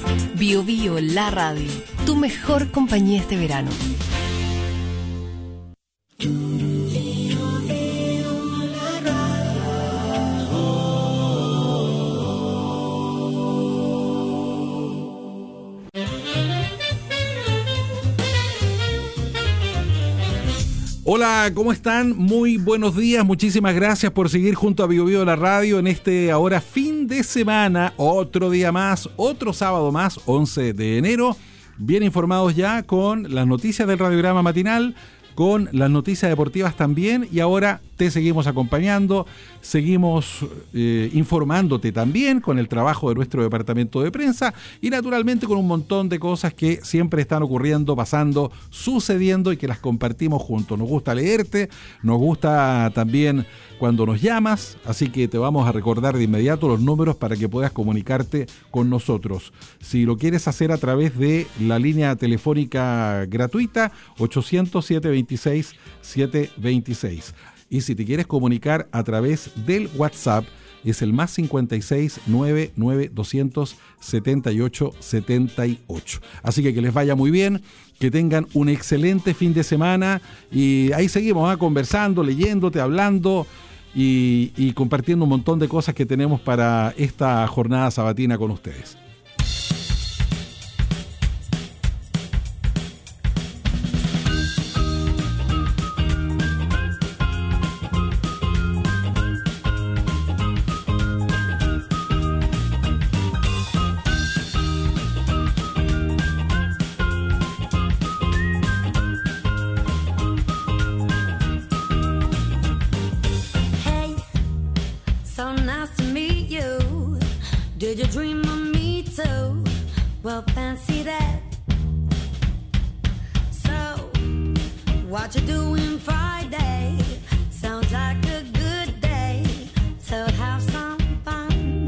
Bio Bio, la radio, tu mejor compañía este verano. Hola, ¿cómo están? Muy buenos días, muchísimas gracias por seguir junto a Bio Bio la radio en este ahora fin de semana, otro día más, otro sábado más, 11 de enero, bien informados ya con las noticias del radiograma matinal, con las noticias deportivas también, y ahora te seguimos acompañando, seguimos informándote también con el trabajo de nuestro departamento de prensa y naturalmente con un montón de cosas que siempre están ocurriendo, pasando, sucediendo y que las compartimos juntos. Nos gusta leerte, nos gusta también cuando nos llamas, así que te vamos a recordar de inmediato los números para que puedas comunicarte con nosotros. Si lo quieres hacer a través de la línea telefónica gratuita, 800-726-726. Y si te quieres comunicar a través del WhatsApp, es el más 56 99 200 78 78. Así que les vaya muy bien, que tengan un excelente fin de semana y ahí seguimos conversando, leyéndote, hablando y compartiendo un montón de cosas que tenemos para esta jornada sabatina con ustedes. Did you dream of me too? Well, fancy that. So, what you doing Friday? Sounds like a good day to have some fun.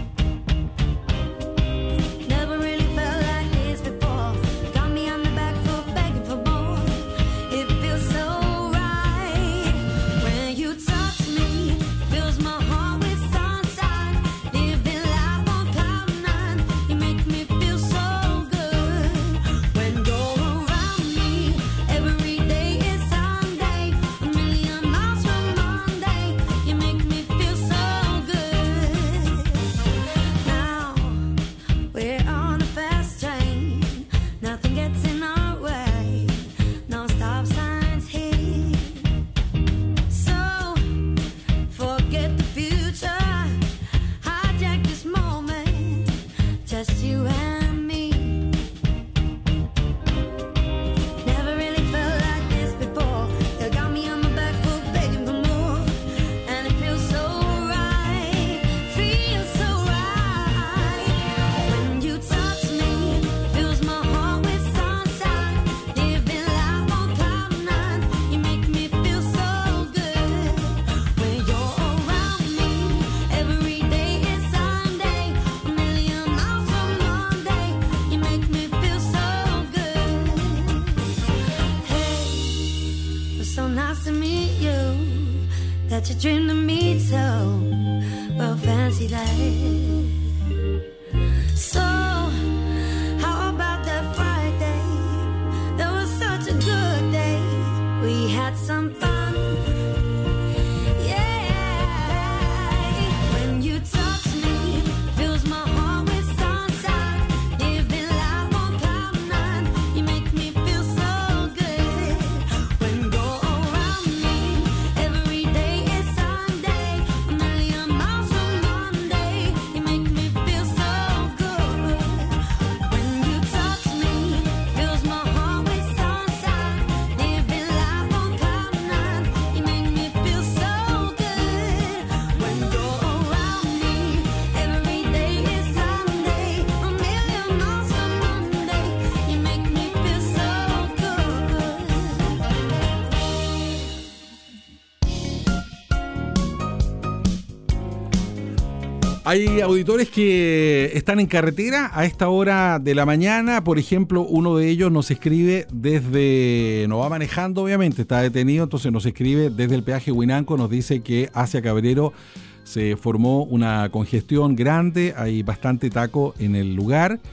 Never really felt like this before. Got me on the back foot begging for more. It feels so right when you talk to me. Fills my heart with sunshine. Living life on cloud nine. You make me feel so good when you're around me. Every day is Sunday. A million miles from Monday. You make me feel so good. Now we're on a fast train. Nothing gets in our way. No stop signs here. So forget the future. Hijack this moment. Just you and me. Never really felt like this before. You got me on my back foot begging for more. And it feels so right. Feels so right. When you talk to me, fills my heart with sunshine. Living life on cloud nine. You make me feel so good when you're around me. Every day is Sunday. A million miles from Monday. You make me feel so good. Hey, it was so nice to meet you. That you dreamed of me too. Well, fancy that. So, how about that Friday? That was such a good day. We had some fun. Yeah. When you talk to me, fills my heart with sunshine. Living life on cloud nine. You make me feel so good. When you're around me, every day is Sunday. A million miles from Monday. You make me feel so good. When you talk to me, fills my heart with sunshine. Living life on cloud nine. You make me feel so good. When you're around me, every day is Sunday. A million miles from Monday. You make me feel so good. Hay auditores que están en carretera a esta hora de la mañana. Por ejemplo, uno de ellos nos escribe no va manejando obviamente, está detenido, entonces nos escribe desde el peaje Huinanco, nos dice que hacia Cabrero se formó una congestión grande, hay bastante taco en el lugar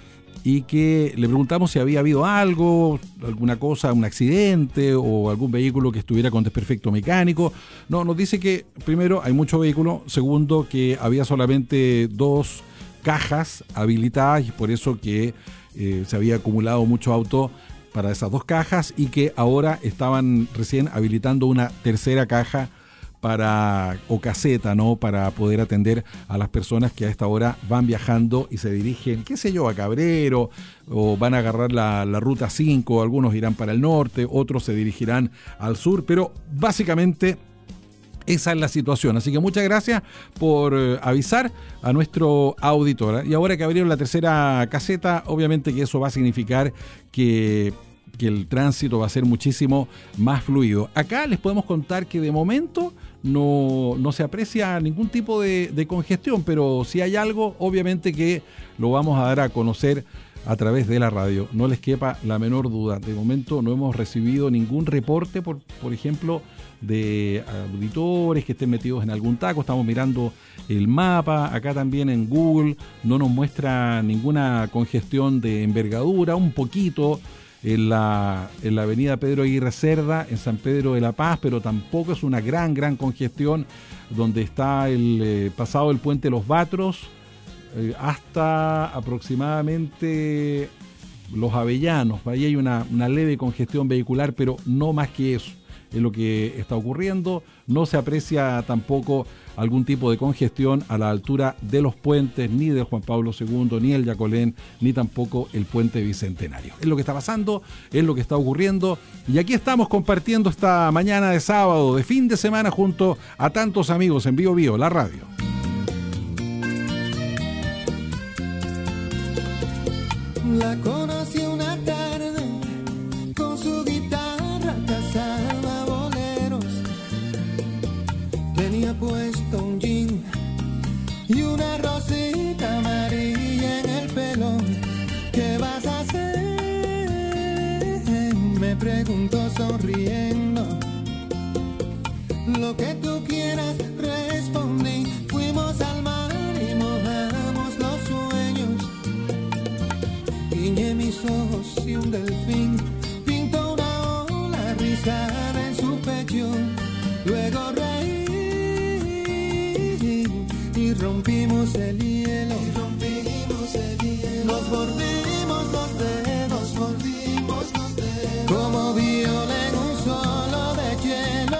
y que le preguntamos si había habido algo, alguna cosa, un accidente o algún vehículo que estuviera con desperfecto mecánico. No, nos dice que primero hay mucho vehículo, segundo que había solamente 2 cajas habilitadas y por eso que se había acumulado mucho auto para esas 2 cajas y que ahora estaban recién habilitando una tercera caja o caseta, ¿no? Para poder atender a las personas que a esta hora van viajando y se dirigen, qué sé yo, a Cabrero, o van a agarrar la ruta 5, algunos irán para el norte, otros se dirigirán al sur, pero básicamente esa es la situación. Así que muchas gracias por avisar a nuestro auditor. Y ahora que abrieron la tercera caseta, obviamente que eso va a significar que el tránsito va a ser muchísimo más fluido. Acá les podemos contar que de momento no se aprecia ningún tipo de congestión, pero si hay algo, obviamente que lo vamos a dar a conocer a través de la radio. No les quepa la menor duda. De momento no hemos recibido ningún reporte, por ejemplo, de auditores que estén metidos en algún taco. Estamos mirando el mapa, acá también en Google, no nos muestra ninguna congestión de envergadura, un poquito en la avenida Pedro Aguirre Cerda, en San Pedro de la Paz, pero tampoco es una gran congestión donde está pasado el puente Los Batros hasta aproximadamente Los Avellanos. Ahí hay una leve congestión vehicular, pero no más que eso es lo que está ocurriendo. No se aprecia tampoco algún tipo de congestión a la altura de los puentes, ni del Juan Pablo II, ni el Yacolén, ni tampoco el puente Bicentenario. Es lo que está pasando, es lo que está ocurriendo, y aquí estamos compartiendo esta mañana de sábado, de fin de semana, junto a tantos amigos en Bio Bio, la radio. La conocí una tarde, con su guitarra cazaba boleros. Tenía puesto un jean y una rosita amarilla en el pelo. ¿Qué vas a hacer?, me preguntó sonriendo. Lo que tú quieras, respondí. Fuimos al mar y mojamos los sueños. Guiñé mis ojos y un delfín pintó una ola rizada en su pecho. Luego reí y rompimos el hielo. Nos mordimos los dedos, como viola en un solo de hielo.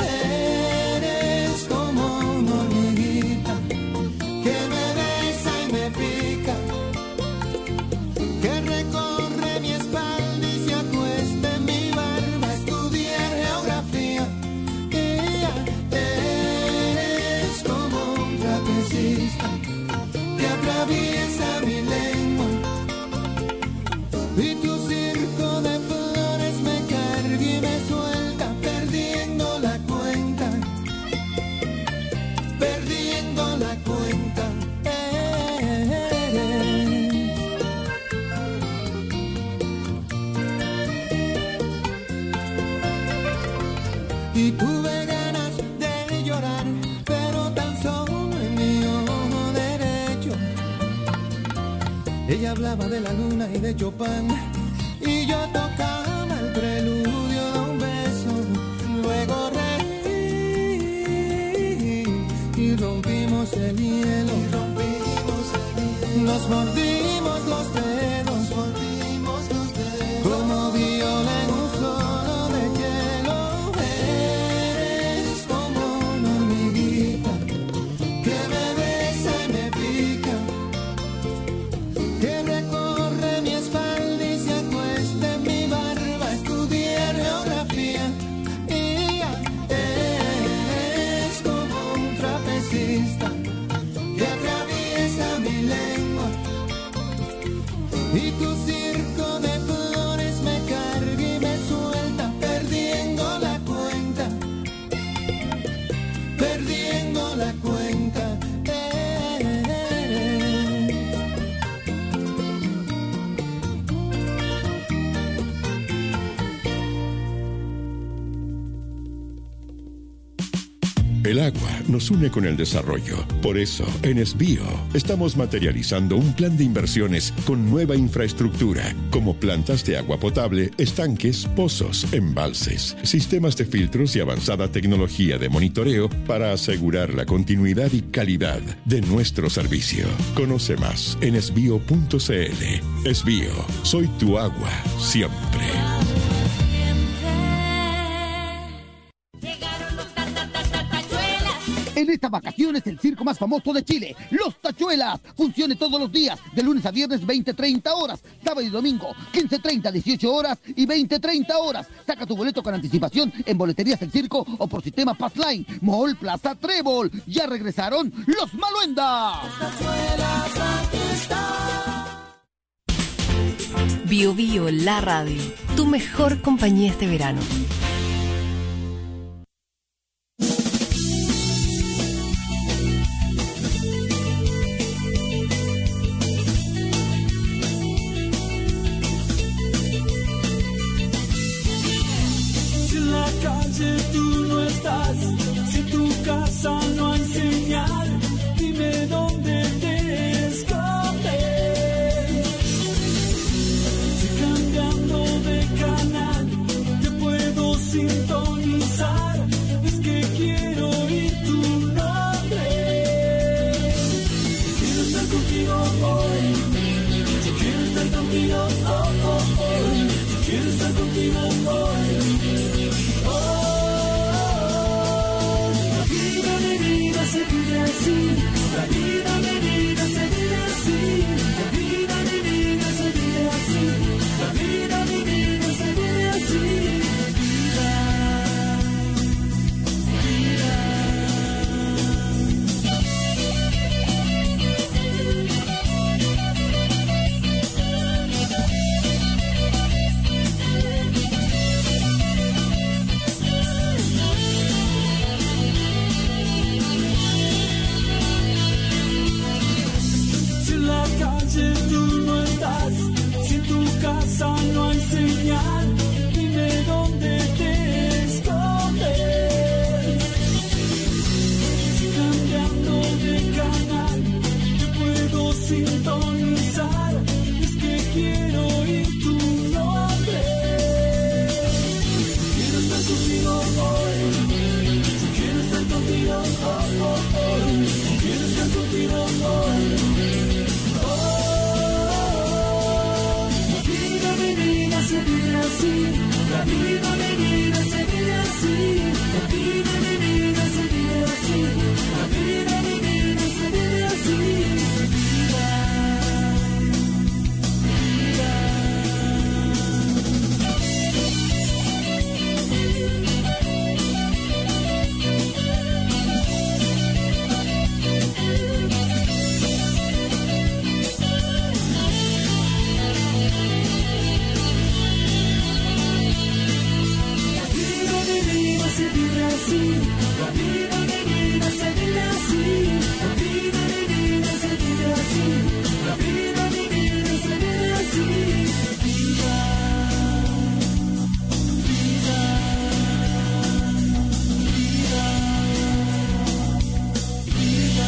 Eres como una hormiguita que me besa y me pica, que recorre mi espalda y se acuesta en mi barba. Estudié geografía y ya. Eres como un trapecista que atraviesa mi lengua, y tu circo de flores me carga y me suelta, perdiendo la cuenta, perdiendo la cuenta. Y tuve ganas de llorar, pero tan solo en mi ojo derecho. Ella hablaba de la luna y de Chopin, y yo tocaba el preludio de un beso. Luego reí y rompimos el hielo. Nos mordimos los dedos, como viola en un solo de hielo. Eres como una hormiguita que me besa y me pica, que recorre mi espalda y se acuesta en mi barba. Estudié geografía y ya. Eres como un trapecista que atraviesa mi lengua, y tu circo de flores me carga y me suelta, perdiendo la cuenta, perdiendo la cuenta. El agua nos une con el desarrollo. Por eso, en Esbío, estamos materializando un plan de inversiones con nueva infraestructura, como plantas de agua potable, estanques, pozos, embalses, sistemas de filtros y avanzada tecnología de monitoreo para asegurar la continuidad y calidad de nuestro servicio. Conoce más en esbio.cl. Esbío, soy tu agua, siempre. En estas vacaciones, el circo más famoso de Chile, Los Tachuelas. Funciones todos los días, de lunes a viernes, 20-30 horas. Sábado y domingo, 15-30, 18 horas y 20-30 horas. Saca tu boleto con anticipación en Boleterías del Circo o por sistema Passline. Mall Plaza Trébol. Ya regresaron los Maluendas. Bio Bio, la radio. Tu mejor compañía este verano. Si en la calle tú no estás, si en tu casa no hay señal, dime dónde te escapes. Si cambiando de canal te puedo sintonizar, es que quiero oír tu nombre. Quiero estar contigo hoy, yo quiero estar contigo hoy, quiero estar contigo hoy. Se vive así, la vida mi vida se vive así, la vida mi vida se vive así, la vida mi vida se vive así, tú no estás, si en tu casa no hay señal, dime dónde te escondes. Si cambiando de canal te puedo sintonizar, es que quiero oír tu nombre. Quiero estar contigo hoy, yo quiero estar contigo hoy, quiero estar contigo hoy. Se vive así, la vida mi vida se vive así, la vida mi vida se vive así, la vida mi vida se vive así, se vive así, la vida mi vida se vive así, la vida mi vida se vive así, la vida mi vida se vive así, vida, vida, vida,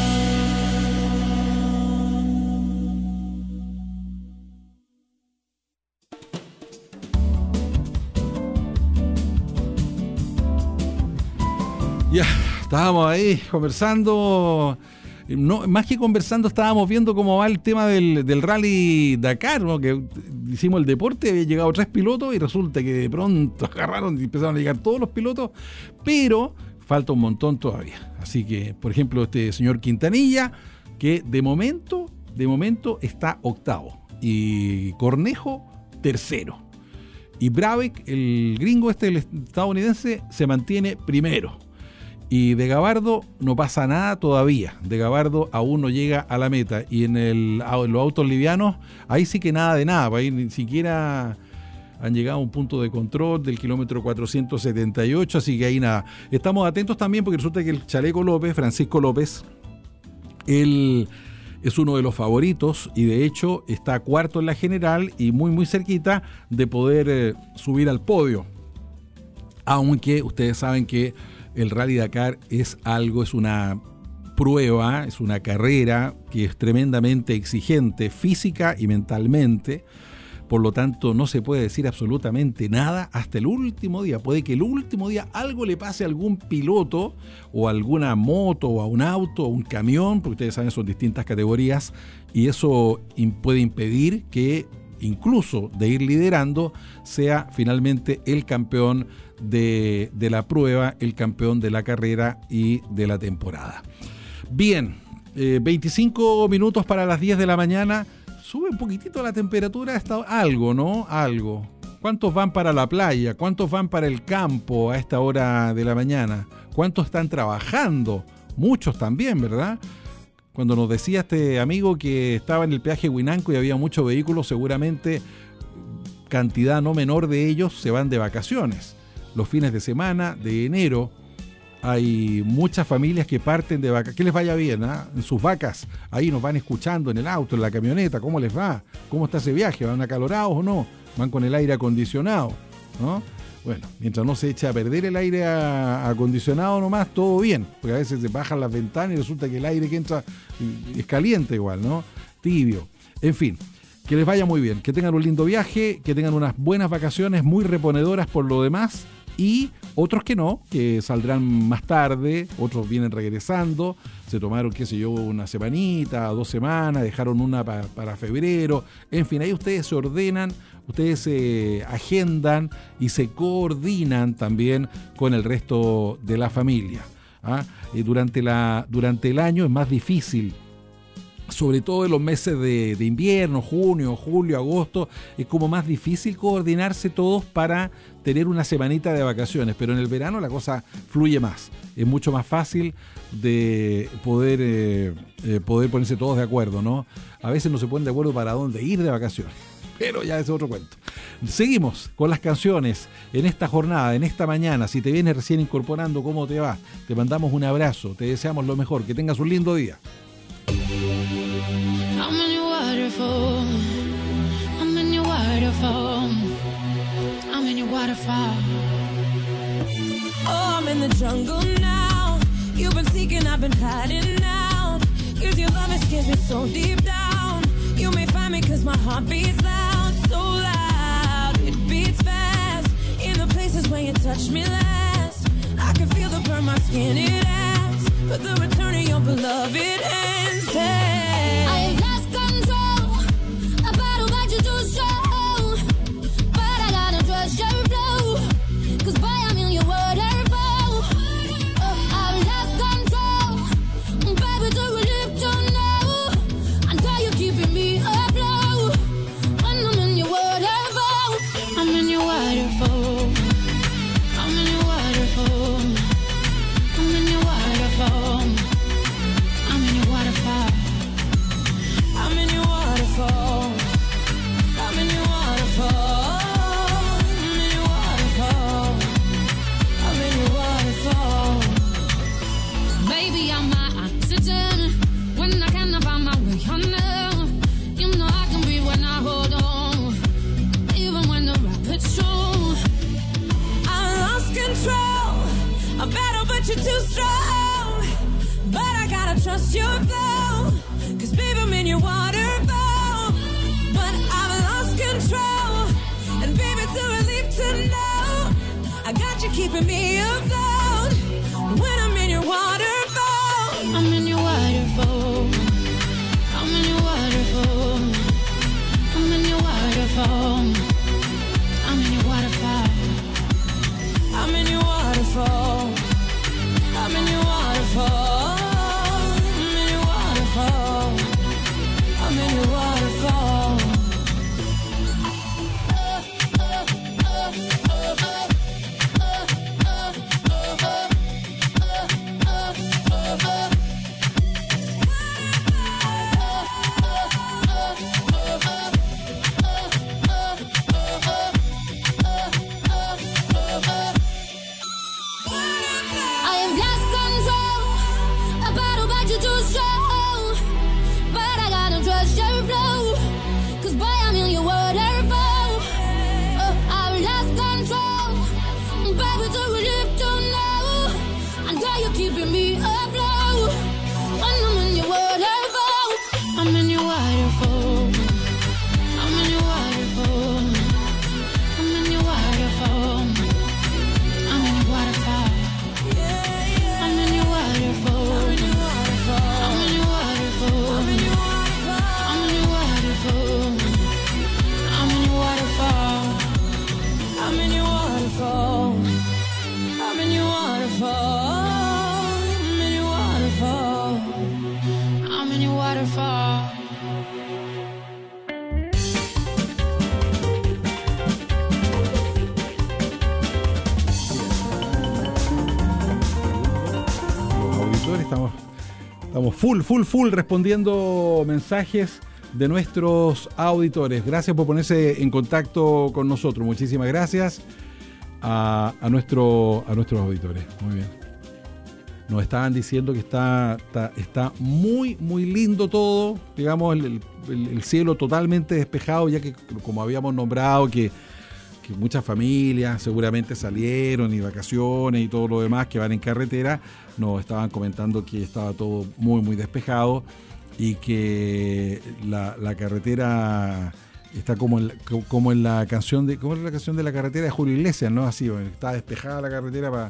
Ya, estábamos ahí conversando. No, más que conversando, estábamos viendo cómo va el tema del Rally Dakar, ¿no? Que hicimos el deporte, había llegado 3 pilotos y resulta que de pronto agarraron y empezaron a llegar todos los pilotos, pero falta un montón todavía. Así que, por ejemplo, este señor Quintanilla, que de momento está octavo, y Cornejo tercero, y Brabeck, el gringo el estadounidense, se mantiene primero. Y de Gabardo no pasa nada todavía. De Gabardo aún no llega a la meta. Y en los autos livianos, ahí sí que nada de nada. Ahí ni siquiera han llegado a un punto de control del kilómetro 478. Así que ahí nada. Estamos atentos también porque resulta que el Chaleco López, Francisco López, él es uno de los favoritos y de hecho está cuarto en la general y muy muy cerquita de poder subir al podio. Aunque ustedes saben que el Rally Dakar es una prueba, es una carrera que es tremendamente exigente física y mentalmente. Por lo tanto, no se puede decir absolutamente nada hasta el último día. Puede que el último día algo le pase a algún piloto o a alguna moto o a un auto o un camión, porque ustedes saben, son distintas categorías, y eso puede impedir que, incluso de ir liderando, sea finalmente el campeón de la prueba, el campeón de la carrera y de la temporada. Bien, 25 minutos para las 10 de la mañana. Sube un poquitito la temperatura, algo, ¿no? Algo. ¿Cuántos van para la playa? ¿Cuántos van para el campo a esta hora de la mañana? ¿Cuántos están trabajando? Muchos también, ¿verdad? Cuando nos decía este amigo que estaba en el peaje Huinanco y había muchos vehículos, seguramente cantidad no menor de ellos se van de vacaciones. Los fines de semana, de enero, hay muchas familias que parten de vacaciones. Que les vaya bien, ¿eh? En sus vacas. Ahí nos van escuchando en el auto, en la camioneta. ¿Cómo les va? ¿Cómo está ese viaje? ¿Van acalorados o no? ¿Van con el aire acondicionado? ¿No? Bueno, mientras no se eche a perder el aire acondicionado nomás, todo bien. Porque a veces se bajan las ventanas y resulta que el aire que entra es caliente igual, ¿no? Tibio. En fin, que les vaya muy bien. Que tengan un lindo viaje, que tengan unas buenas vacaciones, muy reponedoras por lo demás. Y otros que no, que saldrán más tarde, otros vienen regresando, se tomaron, qué sé yo, una semanita, 2 semanas, dejaron una para febrero, en fin, ahí ustedes se ordenan, ustedes se agendan y se coordinan también con el resto de la familia. Y durante el año es más difícil, sobre todo en los meses de invierno, junio, julio, agosto, es como más difícil coordinarse todos para tener una semanita de vacaciones, pero en el verano la cosa fluye más, es mucho más fácil de poder ponerse todos de acuerdo, ¿no? A veces no se ponen de acuerdo para dónde ir de vacaciones, pero ya es otro cuento. Seguimos con las canciones en esta jornada, en esta mañana. Si te vienes recién incorporando, ¿cómo te va? Te mandamos un abrazo, te deseamos lo mejor, que tengas un lindo día. I'm in your waterfall. I'm in your waterfall. I'm in your waterfall. Oh, I'm in the jungle now. You've been seeking, I've been hiding now. 'Cause your love scares me so deep down. You may find me 'cause my heart beats loud. So loud, it beats fast. In the places where you touched me last, I can feel the burn, my skin, it asks. But the return of your beloved ends. I lost control. A battle that you too strong. But I gotta trust your flow. 'Cause boy, I'm in your waterfall. I lost control. Baby, do we live to know? I know you're keeping me afloat. When I'm in your waterfall. I'm in your waterfall. I'm in your waterfall. I'm in your waterfall. I'm in your waterfall. I'm in your waterfall. I'm in your waterfall. I'm in your waterfall. I'm in your waterfall. Baby, I'm my oxygen. When I cannot find my way under, you know I can breathe when I hold on. Even when the rapids strong, I lost control. A battle, but you're too strong. But I gotta trust your flow. 'Cause baby, I'm in your waterfall. But I've lost control. And baby, it's a relief to know I got you keeping me afloat. When I'm in your waterfall. I'm in your waterfall. I'm in your waterfall. I'm in your waterfall. I'm in your waterfall. I'm in your waterfall. I'm in your waterfall. I'm in your waterfall. Estamos full respondiendo mensajes de nuestros auditores. Gracias por ponerse en contacto con nosotros. Muchísimas gracias a nuestros auditores. Muy bien. Nos estaban diciendo que está muy lindo todo. Digamos, el cielo totalmente despejado, ya que como habíamos nombrado que muchas familias seguramente salieron y vacaciones y todo lo demás que van en carretera, nos estaban comentando que estaba todo muy despejado y que la carretera está como en la canción de... ¿Cómo es la canción de la carretera de Julio Iglesias? ¿No? Así, bueno, está despejada la carretera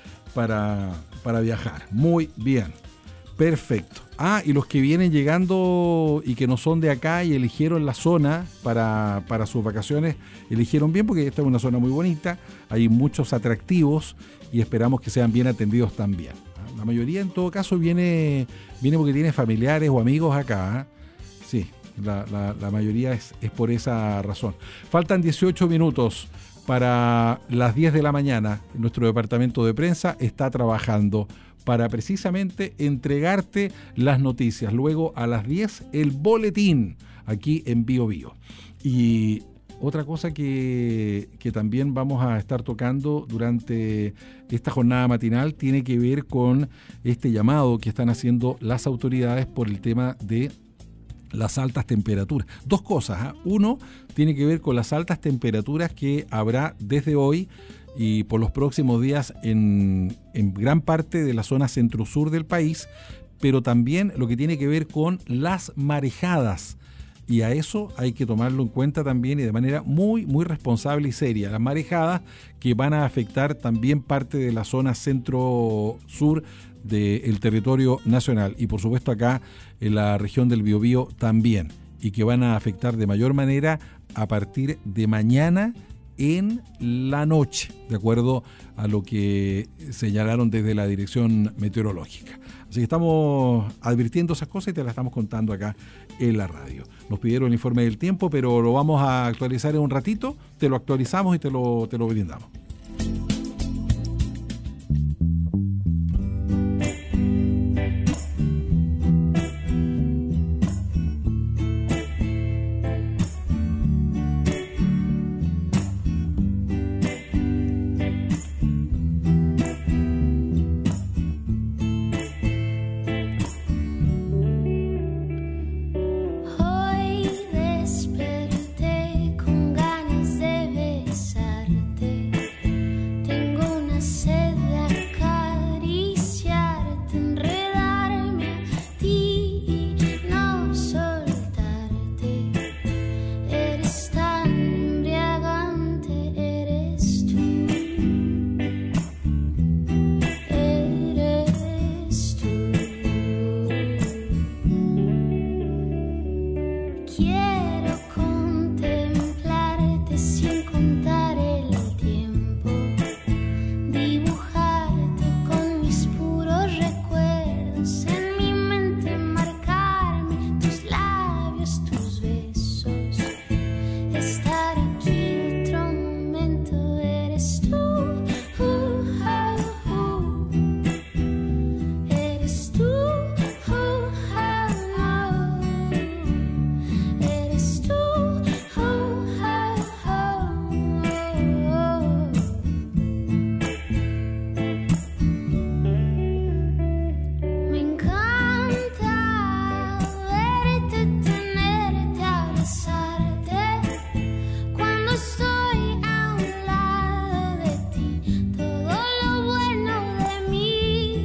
para viajar. Muy bien. Perfecto. Y los que vienen llegando y que no son de acá y eligieron la zona para sus vacaciones, eligieron bien porque esta es una zona muy bonita, hay muchos atractivos y esperamos que sean bien atendidos también. La mayoría en todo caso viene porque tiene familiares o amigos acá. Sí, la mayoría es por esa razón. Faltan 18 minutos para las 10 de la mañana. Nuestro departamento de prensa está trabajando para precisamente entregarte las noticias. Luego a las 10 el boletín aquí en Bio Bio. Y otra cosa que también vamos a estar tocando durante esta jornada matinal tiene que ver con este llamado que están haciendo las autoridades por el tema de las altas temperaturas. Dos cosas. Uno tiene que ver con las altas temperaturas que habrá desde hoy y por los próximos días en gran parte de la zona centro-sur del país, pero también lo que tiene que ver con las marejadas. Y a eso hay que tomarlo en cuenta también y de manera muy responsable y seria. Las marejadas que van a afectar también parte de la zona centro-sur del territorio nacional y por supuesto acá en la región del Biobío también, y que van a afectar de mayor manera a partir de mañana en la noche, de acuerdo a lo que señalaron desde la dirección meteorológica. Así que estamos advirtiendo esas cosas y te las estamos contando acá en la radio. Nos pidieron el informe del tiempo, pero lo vamos a actualizar en un ratito, te lo actualizamos y te lo brindamos. Hoy desperté con ganas de besarte. Tengo una sed de acariciarte, enredarme a ti y no soltarte. Eres tan embriagante, eres tú. Eres tú. Quiero contemplarte sin contar el tiempo, dibujarte con mis puros recuerdos, en mi mente marcarme tus labios, tus besos, estar aquí otro momento. Eres tú, eres tú, eres tú, Me encanta verte, tenerte, abrazarte. Cuando estoy a un lado de ti, todo lo bueno de mí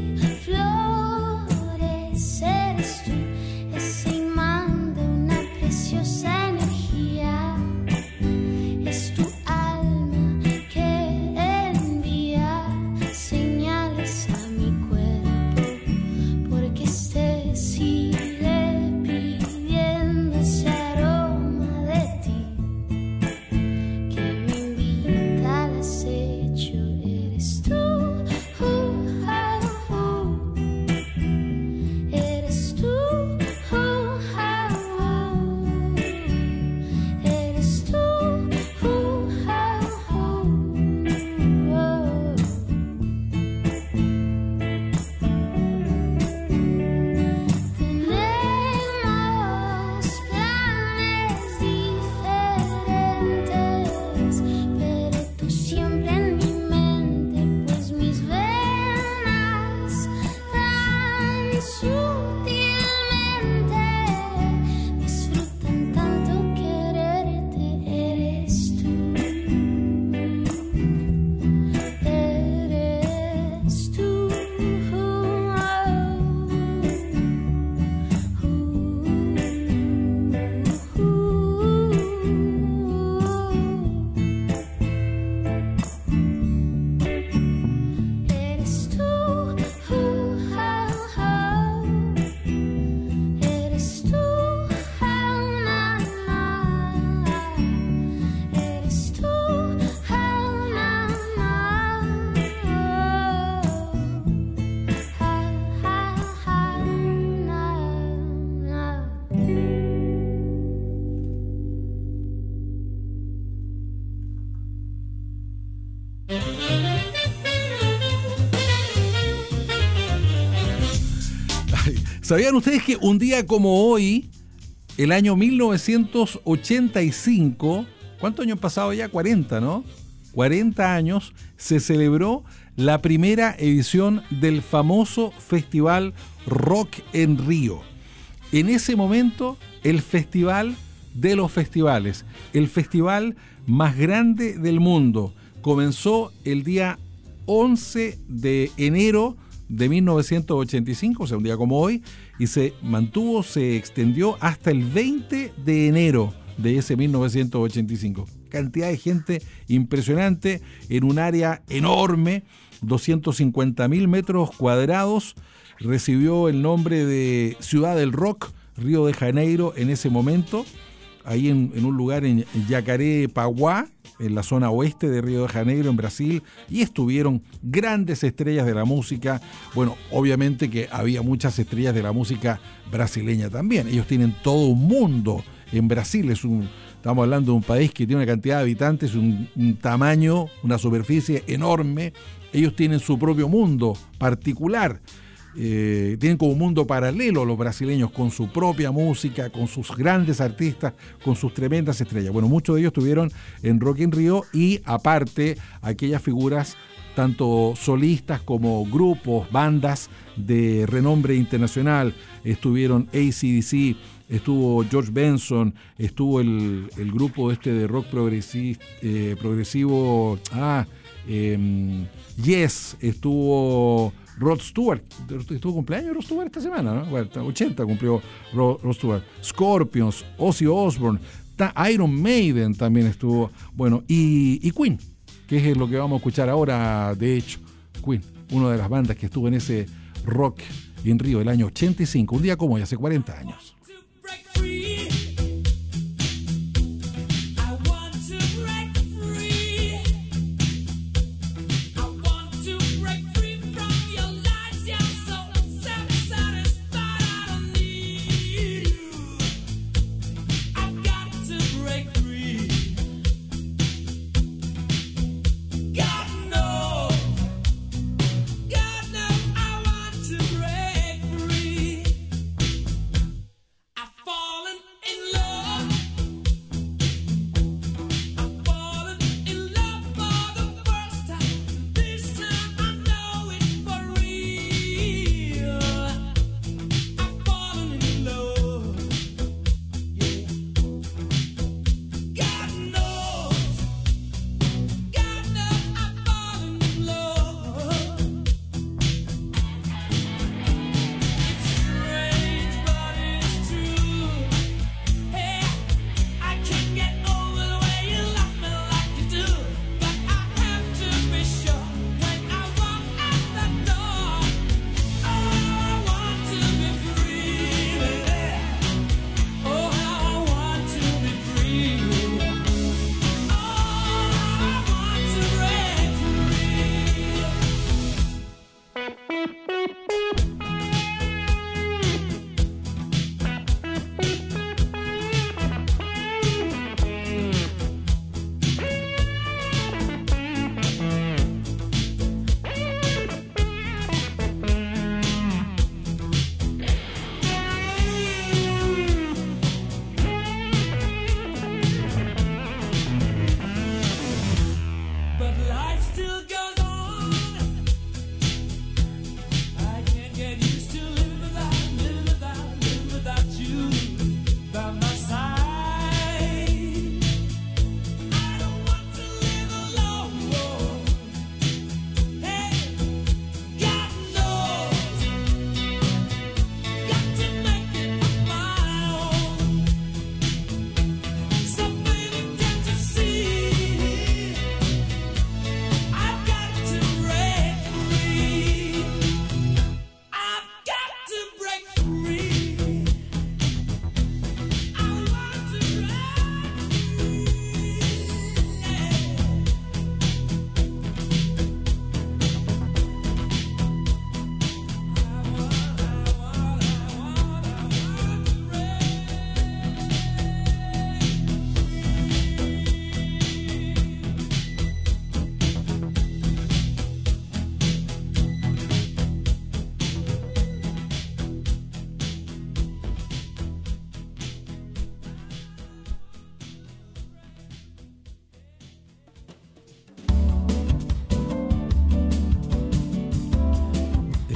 florece. Eres tú, ese imán de una preciosa energía. Es tu alma que envía señales a mi cuerpo, porque sigue pidiendo ese aroma de ti que me invita al acecho. Eres tú, eres tú, eres tú. ¿Sabían ustedes que un día como hoy, el año 1985, ¿cuántos años han pasado ya? 40, ¿no? 40 años, se celebró la primera edición del famoso festival Rock en Río. En ese momento, el festival de los festivales, el festival más grande del mundo, comenzó el día 11 de enero de 1985, o sea, un día como hoy, y se mantuvo, se extendió hasta el 20 de enero de ese 1985. Cantidad de gente impresionante en un área enorme, 250.000 metros cuadrados. Recibió el nombre de Ciudad del Rock, Río de Janeiro, en ese momento, ahí en un lugar en Jacarepaguá, en la zona oeste de Río de Janeiro, en Brasil, y estuvieron grandes estrellas de la música. Bueno, obviamente que había muchas estrellas de la música brasileña también. Ellos tienen todo un mundo en Brasil. Estamos hablando de un país que tiene una cantidad de habitantes, un tamaño, una superficie enorme. Ellos tienen su propio mundo particular. Tienen como un mundo paralelo los brasileños, con su propia música, con sus grandes artistas, con sus tremendas estrellas. Bueno, muchos de ellos estuvieron en Rock in Rio, y aparte aquellas figuras tanto solistas como grupos, bandas de renombre internacional. Estuvieron AC/DC, estuvo George Benson, estuvo el grupo de rock progresivo, Yes, estuvo Rod Stewart, estuvo cumpleaños Rod Stewart esta semana, ¿no? Bueno, 80 cumplió Rod Stewart. Scorpions, Ozzy Osbourne, Iron Maiden también estuvo, bueno, y Queen, que es lo que vamos a escuchar ahora. De hecho, Queen, una de las bandas que estuvo en ese Rock en Río del año 85, un día como hoy, hace 40 años.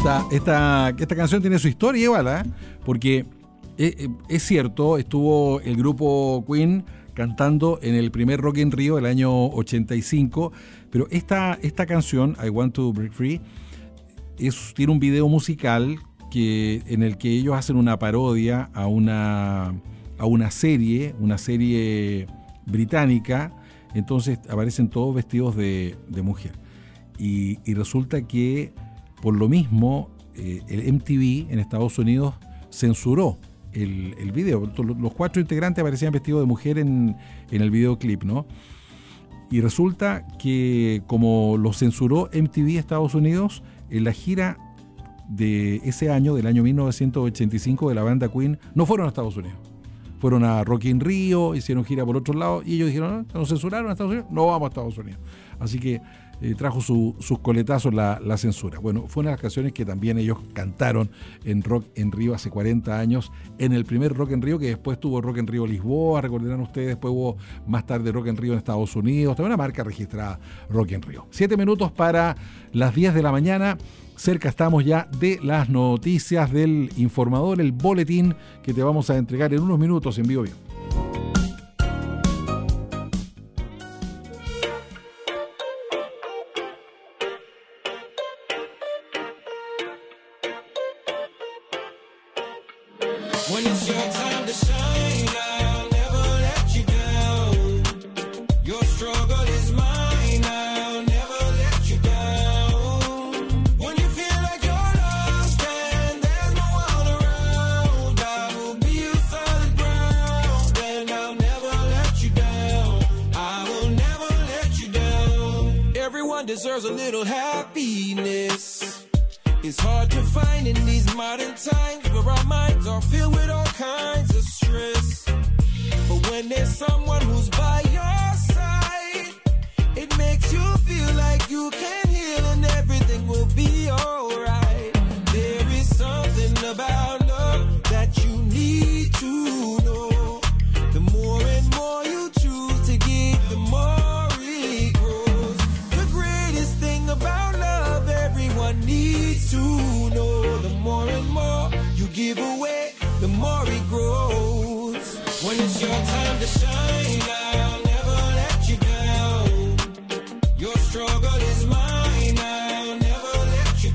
Esta canción tiene su historia igual, ¿eh? Porque es cierto, estuvo el grupo Queen cantando en el primer Rock in Rio del año 85, pero esta canción, I Want to Break Free, tiene un video musical en el que ellos hacen una parodia a una serie británica. Entonces aparecen todos vestidos de mujer. Y resulta que, por lo mismo, el MTV en Estados Unidos censuró el video. Los 4 integrantes aparecían vestidos de mujer en el videoclip, ¿no? Y resulta que, como lo censuró MTV Estados Unidos, en la gira de ese año, del año 1985, de la banda Queen, no fueron a Estados Unidos. Fueron a Rock in Rio, hicieron gira por otro lado, y ellos dijeron, ¿nos censuraron a Estados Unidos? No vamos a Estados Unidos. Así que trajo sus coletazos la censura. Bueno, fue una de las canciones que también ellos cantaron en Rock in Rio hace 40 años, en el primer Rock in Rio, que después tuvo Rock in Rio Lisboa, recordarán ustedes, después hubo más tarde Rock in Rio en Estados Unidos, también una marca registrada Rock in Rio. 7 minutos para las 10 de la mañana. Cerca estamos ya de las noticias del informador, el boletín que te vamos a entregar en unos minutos en Vivo Vivo. When it's your time to shine, I'll never let you down. Your struggle is mine, I'll never let you down. When you feel like you're lost and there's no one around, I will be your solid ground, and I'll never let you down. I will never let you down. Everyone deserves a little happiness. It's hard to find in these modern times where our minds are filled with all kinds of stress. But when there's someone who's by your side, it makes you feel like you can heal and everything will be alright. There is something about love that you need to know. The more and more you choose to give, the more it grows. The greatest thing about love, everyone needs to know. The more and more you give away, the more it grows. When it's your time to shine, I'll never let you down. Your struggle is mine, I'll never let you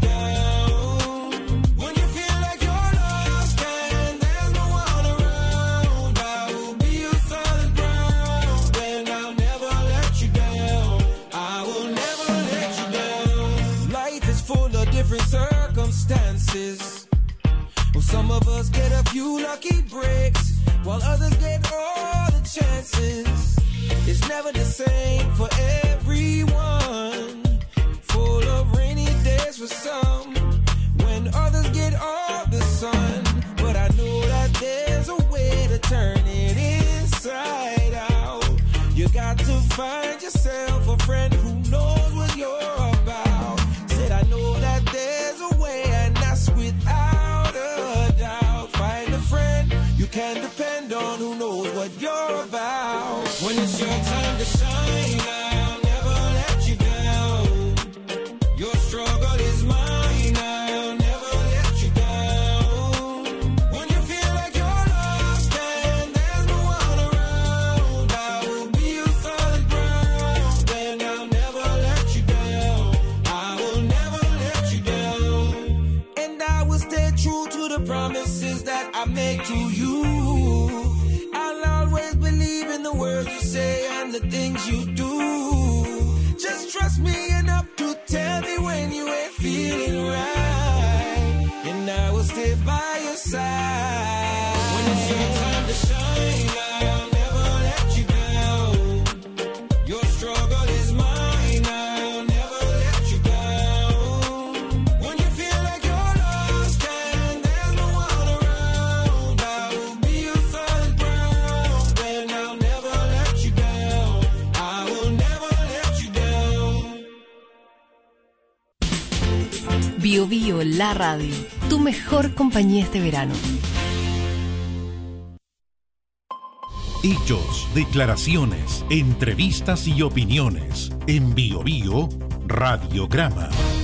down. When you feel like you're lost and there's no one around, I will be your solid ground, and I'll never let you down. I will never let you down. Life is full of different circumstances. Well, some of us get a few lucky breaks, while others get all the chances. It's never the same for everyone. Full of rainy days for some, when others get all the sun. But I know that there's a way to turn it inside out. You got to find yourself a friend who knows what you're about. Said I know that there's a way, and that's without a doubt. Find a friend you can depend on who knows what you're about. When it's your time to shine, I'll never let you down. Your struggle is mine, I'll never let you down. When you feel like you're lost and there's no one around, I will be your solid ground, and I'll never let you down. I will never let you down. And I will stay true to the promises that I make to you. I'll always believe in the words you say and the things you do. Just trust me enough to tell me when you ain't feeling right, and I will stay by your side. When it's your time to shine, I'll never let you down. Your struggle is mine, I'll never let you down. When you feel like you're lost and there's no one around, I will be your solid ground, and I'll never let you down. I will never let you down. Bio Bio, la radio. Tu mejor compañía este verano. Hechos, declaraciones, entrevistas y opiniones. En Bio Bio, Radiograma.